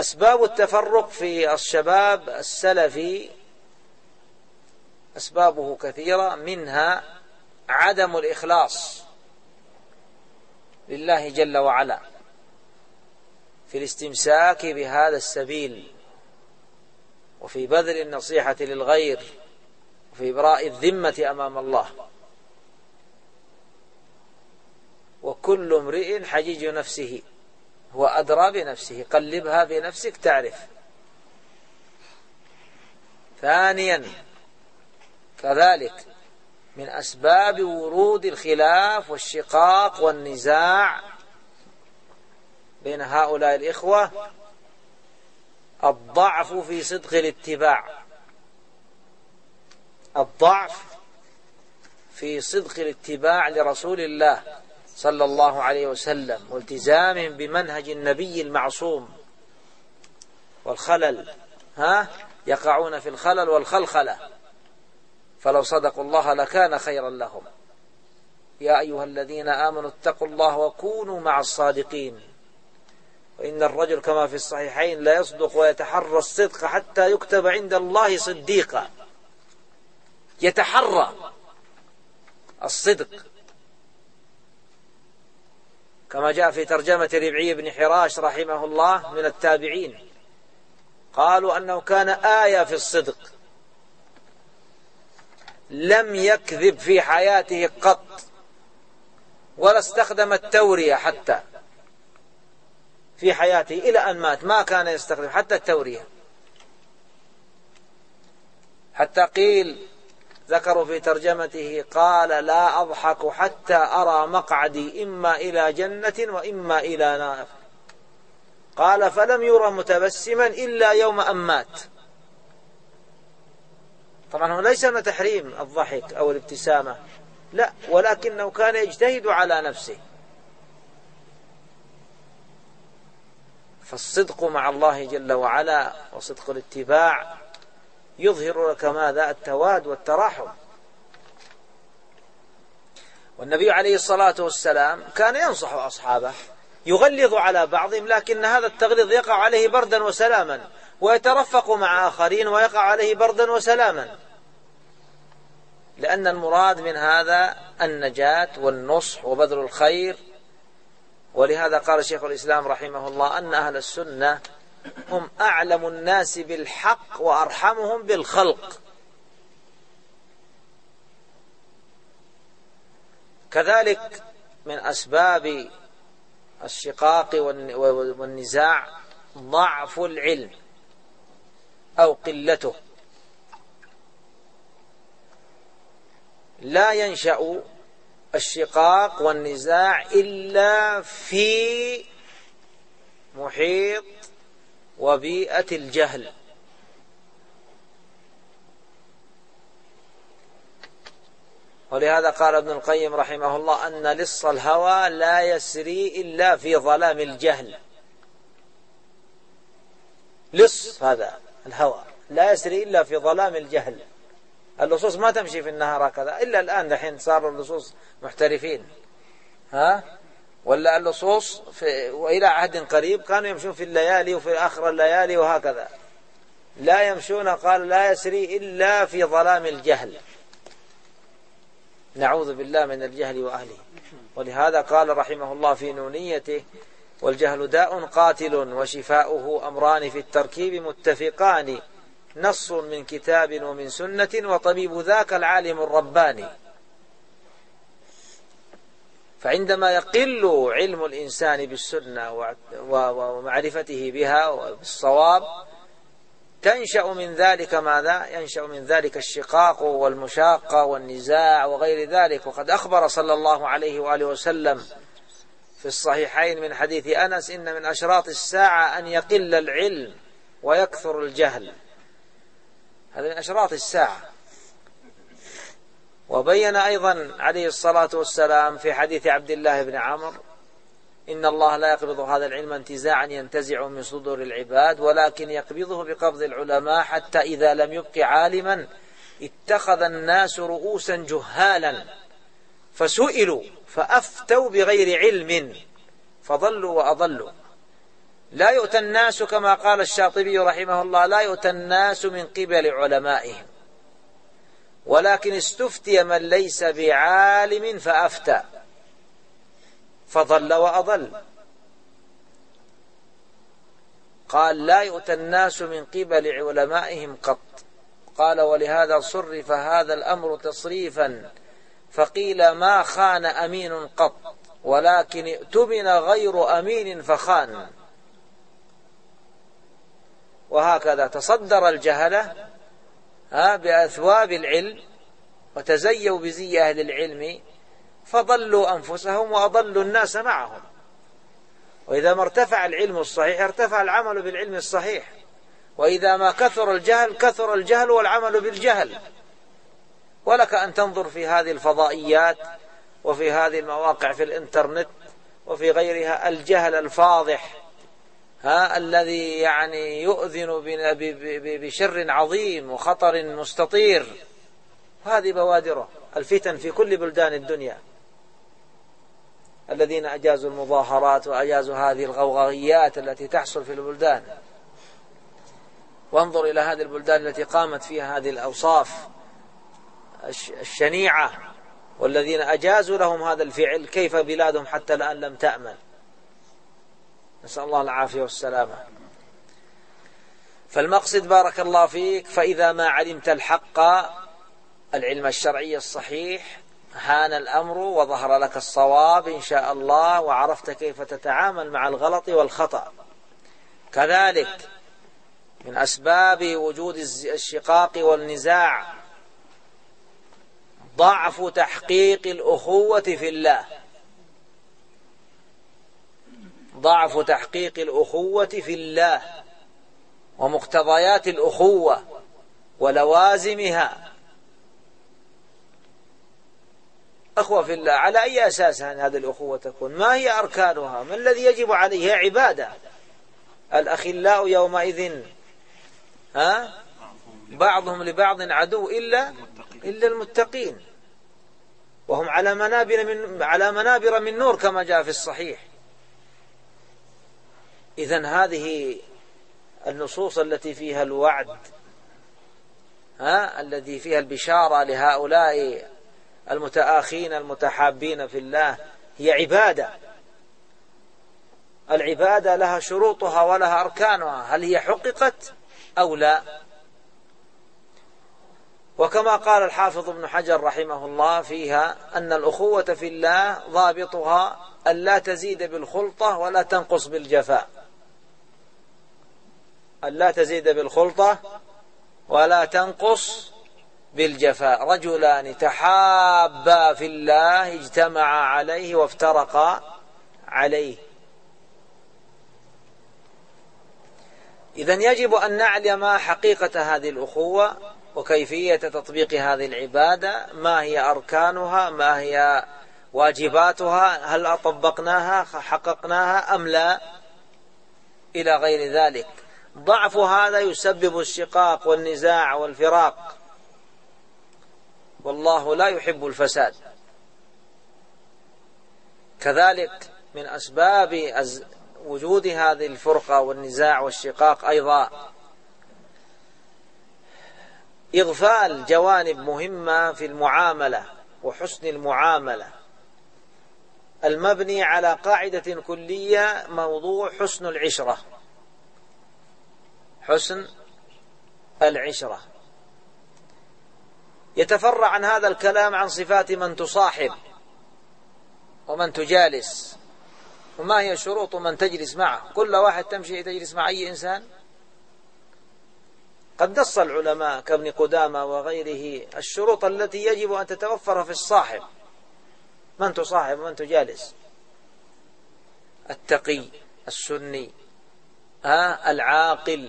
أسباب التفرق في الشباب السلفي أسبابه كثيرة، منها عدم الإخلاص لله جل وعلا في الاستمساك بهذا السبيل، وفي بذل النصيحة للغير، وفي إبراء الذمة أمام الله. وكل امرئ حجيج نفسه، هو أدرى بنفسه، قلبها بنفسك تعرف. ثانيا كذلك من أسباب ورود الخلاف والشقاق والنزاع بين هؤلاء الإخوة الضعف في صدق الاتباع، الضعف في صدق الاتباع لرسول الله صلى الله عليه وسلم، والتزامهم بمنهج النبي المعصوم، والخلل يقعون في الخلل والخلخلة، فلو صدقوا الله لكان خيرا لهم. يا أيها الذين آمنوا اتقوا الله وكونوا مع الصادقين، وإن الرجل كما في الصحيحين لا يصدق ويتحرى الصدق حتى يكتب عند الله صديقا. يتحرى الصدق كما جاء في ترجمة ربعي بن حراش رحمه الله من التابعين، قالوا أنه كان آية في الصدق، لم يكذب في حياته قط، ولا استخدم التورية حتى في حياته إلى أن مات، ما كان يستخدم حتى التورية. حتى قيل ذكروا في ترجمته قال لا أضحك حتى أرى مقعدي إما إلى جنة وإما إلى نار. قال فلم يرى متبسما إلا يوم أن مات. طبعا هو ليس من تحريم الضحك أو الابتسامة، لا، ولكنه كان يجتهد على نفسه. فالصدق مع الله جل وعلا وصدق الاتباع يظهر لك ماذا؟ التواد والتراحم. والنبي عليه الصلاة والسلام كان ينصح أصحابه، يغلظ على بعضهم، لكن هذا التغليظ يقع عليه بردا وسلاما، ويترفق مع آخرين ويقع عليه بردا وسلاما، لأن المراد من هذا النجاة والنصح وبذل الخير. ولهذا قال شيخ الإسلام رحمه الله أن أهل السنة هم أعلم الناس بالحق وأرحمهم بالخلق. كذلك من أسباب الشقاق والنزاع ضعف العلم أو قلته. لا ينشأ الشقاق والنزاع إلا في محيط وبيئة الجهل. ولهذا قال ابن القيم رحمه الله أن لص الهوى لا يسري إلا في ظلام الجهل. لص هذا الهوى لا يسري إلا في ظلام الجهل. اللصوص ما تمشي في النهار هكذا، إلا الآن دحين صار اللصوص محترفين، ولا اللصوص وإلى عهد قريب كانوا يمشون في الليالي وفي آخر الليالي وهكذا، لا يمشون، قال لا يسري إلا في ظلام الجهل. نعوذ بالله من الجهل وأهله. ولهذا قال رحمه الله في نونيته والجهل داء قاتل وشفاؤه أمران في التركيب متفقان، نص من كتاب ومن سنة وطبيب ذاك العالم الرباني. فعندما يقل علم الإنسان بالسنة ومعرفته بها وبالصواب تنشأ من ذلك ماذا؟ ينشأ من ذلك الشقاق والمشاقة والنزاع وغير ذلك. وقد أخبر صلى الله عليه وآله وسلم في الصحيحين من حديث أنس إن من أشراط الساعة أن يقل العلم ويكثر الجهل. هذا من أشراط الساعة. وبين أيضا عليه الصلاة والسلام في حديث عبد الله بن عمرو إن الله لا يقبض هذا العلم انتزاعا ينتزع من صدور العباد، ولكن يقبضه بقبض العلماء حتى إذا لم يبق عالما اتخذ الناس رؤوسا جهالا فسئلوا فأفتوا بغير علم فضلوا وأضلوا. لا يؤتى الناس كما قال الشاطبي رحمه الله لا يؤتى الناس من قبل علمائهم، ولكن استفتي من ليس بعالم فأفتى فضل وأضل. قال لا يؤتى الناس من قبل علمائهم قط. قال ولهذا صرف هذا الأمر تصريفا فقيل ما خان أمين قط، ولكن ائتمن غير أمين فخان. وهكذا تصدر الجهلة بأثواب العلم وتزيوا بزي أهل العلم فضلوا أنفسهم وأضلوا الناس معهم. وإذا ما ارتفع العلم الصحيح ارتفع العمل بالعلم الصحيح، وإذا ما كثر الجهل كثر الجهل والعمل بالجهل. ولك أن تنظر في هذه الفضائيات وفي هذه المواقع في الإنترنت وفي غيرها الجهل الفاضح الذي يعني يؤذن بشر عظيم وخطر مستطير. هذه بوادره الفتن في كل بلدان الدنيا، الذين أجازوا المظاهرات وأجازوا هذه الغوغائيات التي تحصل في البلدان. وانظر إلى هذه البلدان التي قامت فيها هذه الأوصاف الشنيعة والذين أجازوا لهم هذا الفعل، كيف بلادهم حتى الآن لم تأمن. نسأل الله العافية والسلامة. فالمقصد بارك الله فيك، فإذا ما علمت الحق العلم الشرعي الصحيح هان الأمر وظهر لك الصواب إن شاء الله، وعرفت كيف تتعامل مع الغلط والخطأ. كذلك من أسباب وجود الشقاق والنزاع ضعف تحقيق الأخوة في الله، ضعف تحقيق الأخوة في الله ومقتضيات الأخوة ولوازمها. أخوة في الله على أي أساس هذه الأخوة تكون؟ ما هي أركانها؟ ما الذي يجب عليه؟ هي عبادة. الأخلاء يومئذ بعضهم لبعض عدو إلا المتقين، وهم على منابر من نور كما جاء في الصحيح. إذن هذه النصوص التي فيها الوعد الذي فيها البشارة لهؤلاء المتآخين المتحابين في الله هي عبادة. العبادة لها شروطها ولها أركانها، هل هي حققت أو لا؟ وكما قال الحافظ ابن حجر رحمه الله فيها أن الأخوة في الله ضابطها أن لا تزيد بالخلطة ولا تنقص بالجفاء. أن لا تزيد بالخلطة ولا تنقص بالجفاء. رجلان تحابا في الله اجتمعا عليه وافترقا عليه. إذن يجب أن نعلم حقيقة هذه الأخوة وكيفية تطبيق هذه العبادة، ما هي أركانها، ما هي واجباتها، هل طبقناها حققناها أم لا، إلى غير ذلك. ضعف هذا يسبب الشقاق والنزاع والفراق، والله لا يحب الفساد. كذلك من أسباب وجود هذه الفرقة والنزاع والشقاق أيضا إغفال جوانب مهمة في المعاملة وحسن المعاملة، المبني على قاعدة كلية، موضوع حسن العشرة. حسن العشرة يتفرع عن هذا الكلام عن صفات من تصاحب ومن تجالس، وما هي شروط من تجلس معه. كل واحد تمشي تجلس مع أي إنسان؟ قد نص العلماء كابن قدامة وغيره الشروط التي يجب أن تتوفر في الصاحب، من تصاحب ومن تجالس: التقي، السني، العاقل،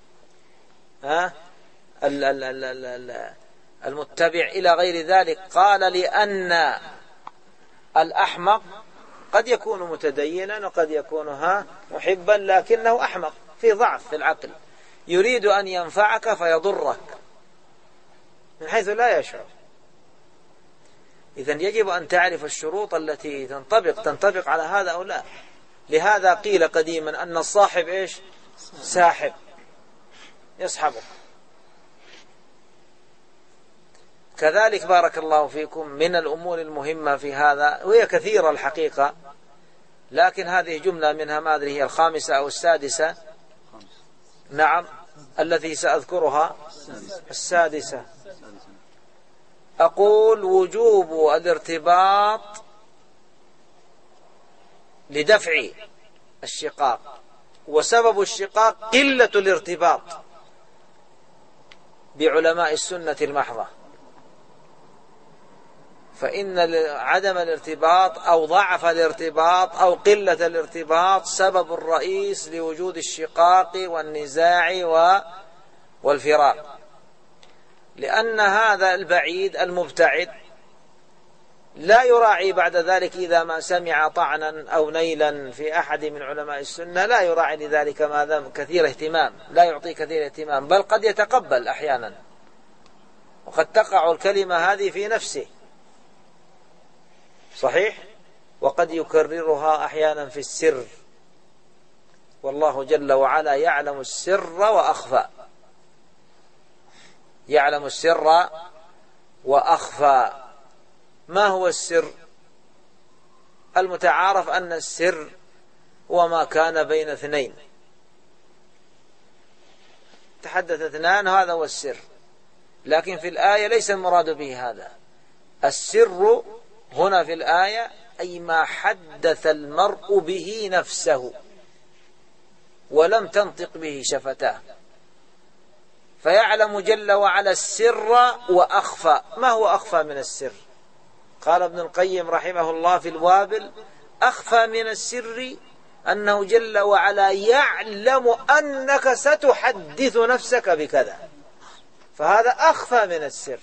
المتبع، إلى غير ذلك. قال لأن الأحمق قد يكون متدينا وقد يكون محبا، لكنه أحمق في ضعف في العقل، يريد أن ينفعك فيضرك من حيث لا يشعر. إذن يجب أن تعرف الشروط التي تنطبق على هذا أو لا. لهذا قيل قديما أن الصاحب إيش؟ ساحب، يصحبه. كذلك بارك الله فيكم من الأمور المهمة في هذا، وهي كثيرة الحقيقة، لكن هذه جملة منها، ما أدري هي الخامسة أو السادسة، نعم التي سأذكرها السادسة. أقول وجوب الارتباط لدفع الشقاق، وسبب الشقاق قلة الارتباط بعلماء السنة المحضة، فإن عدم الارتباط أو ضعف الارتباط أو قلة الارتباط سبب الرئيس لوجود الشقاق والنزاع والفراق، لأن هذا البعيد المبتعد لا يراعي بعد ذلك إذا ما سمع طعنا أو نيلا في أحد من علماء السنة، لا يراعي لذلك ماذا كثير اهتمام، لا يعطي كثير اهتمام، بل قد يتقبل أحيانا، وقد تقع الكلمة هذه في نفسه صحيح، وقد يكررها أحيانا في السر، والله جل وعلا يعلم السر وأخفى، يعلم السر وأخفى. ما هو السر؟ المتعارف أن السر هو ما كان بين اثنين، تحدث اثنان، هذا هو السر، لكن في الآية ليس المراد به هذا. السر هنا في الآية أي ما حدث المرء به نفسه ولم تنطق به شفتاه، فيعلم جل وعلا السر وأخفى. ما هو أخفى من السر؟ قال ابن القيم رحمه الله في الوابل: أخفى من السر أنه جل وعلا يعلم أنك ستحدث نفسك بكذا، فهذا أخفى من السر.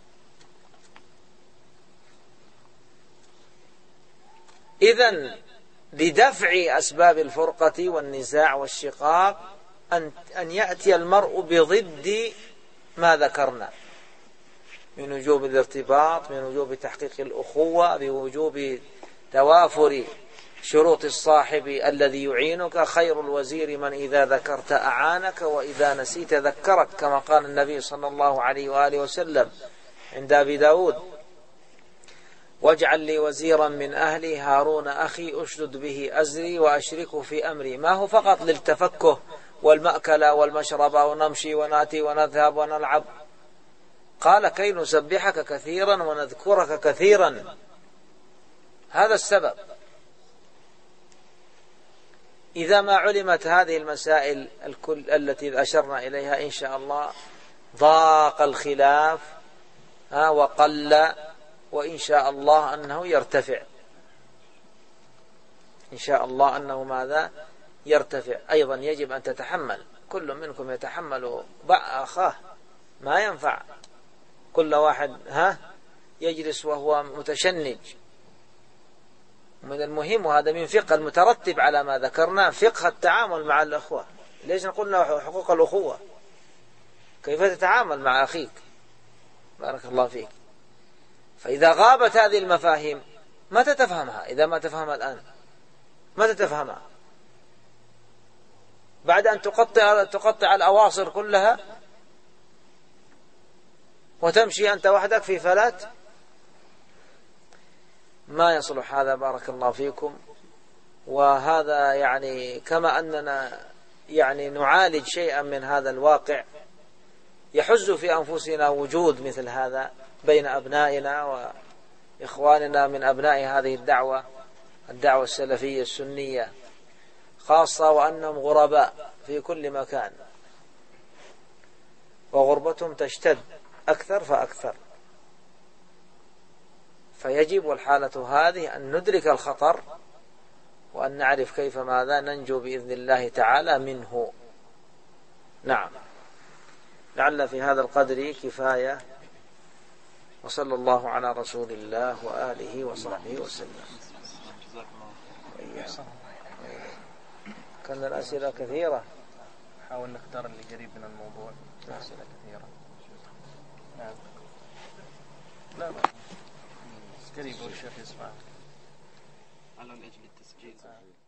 إذن لدفع أسباب الفرقة والنزاع والشقاق أن يأتي المرء بضد ما ذكرنا من وجوب الارتباط، من وجوب تحقيق الأخوة، بوجوب توافر شروط الصاحب الذي يعينك، خير الوزير من إذا ذكرت أعانك وإذا نسيت ذكرك، كما قال النبي صلى الله عليه وآله وسلم عند أبي داود: واجعل لي وزيرا من أهلي هارون أخي أشدد به أزري وأشركه في أمري. ما هو فقط للتفكه والمأكل والمشرب ونمشي ونأتي ونذهب ونلعب، قال: كي نسبحك كثيرا ونذكرك كثيرا. هذا السبب. إذا ما علمت هذه المسائل الكل التي أشرنا إليها إن شاء الله ضاق الخلاف وقل، وإن شاء الله أنه يرتفع، إن شاء الله أنه ماذا يرتفع. أيضا يجب أن تتحمل، كل منكم يتحمل أخاه، ما ينفع كل واحد يجلس وهو متشنج. من المهم، وهذا من فقه المترتب على ما ذكرنا، فقه التعامل مع الأخوة. ليش قلنا حقوق الأخوة؟ كيف تتعامل مع أخيك؟ بارك الله فيك. فإذا غابت هذه المفاهيم متى تفهمها؟ إذا ما تفهمها الآن متى تفهمها؟ بعد أن تقطع الأواصر كلها وتمشي أنت وحدك في فلات؟ ما يصلح هذا بارك الله فيكم. وهذا يعني كما أننا يعني نعالج شيئا من هذا الواقع، يحز في أنفسنا وجود مثل هذا بين أبنائنا وإخواننا من أبناء هذه الدعوة السلفية السنية، خاصة وأنهم غرباء في كل مكان، وغربتهم تشتد أكثر فأكثر. فيجب والحالة هذه أن ندرك الخطر وأن نعرف كيف ماذا ننجو بإذن الله تعالى منه. نعم، لعل في هذا القدر كفاية، وصلى الله على رسول الله وآله وصحبه وسلم. كان الأسئلة كثيرة، حاول نختار اللي قريب من الموضوع. أسئلة كثيرة. نعم. لا قريب والشيخ يسمع. على أجل التسجيل.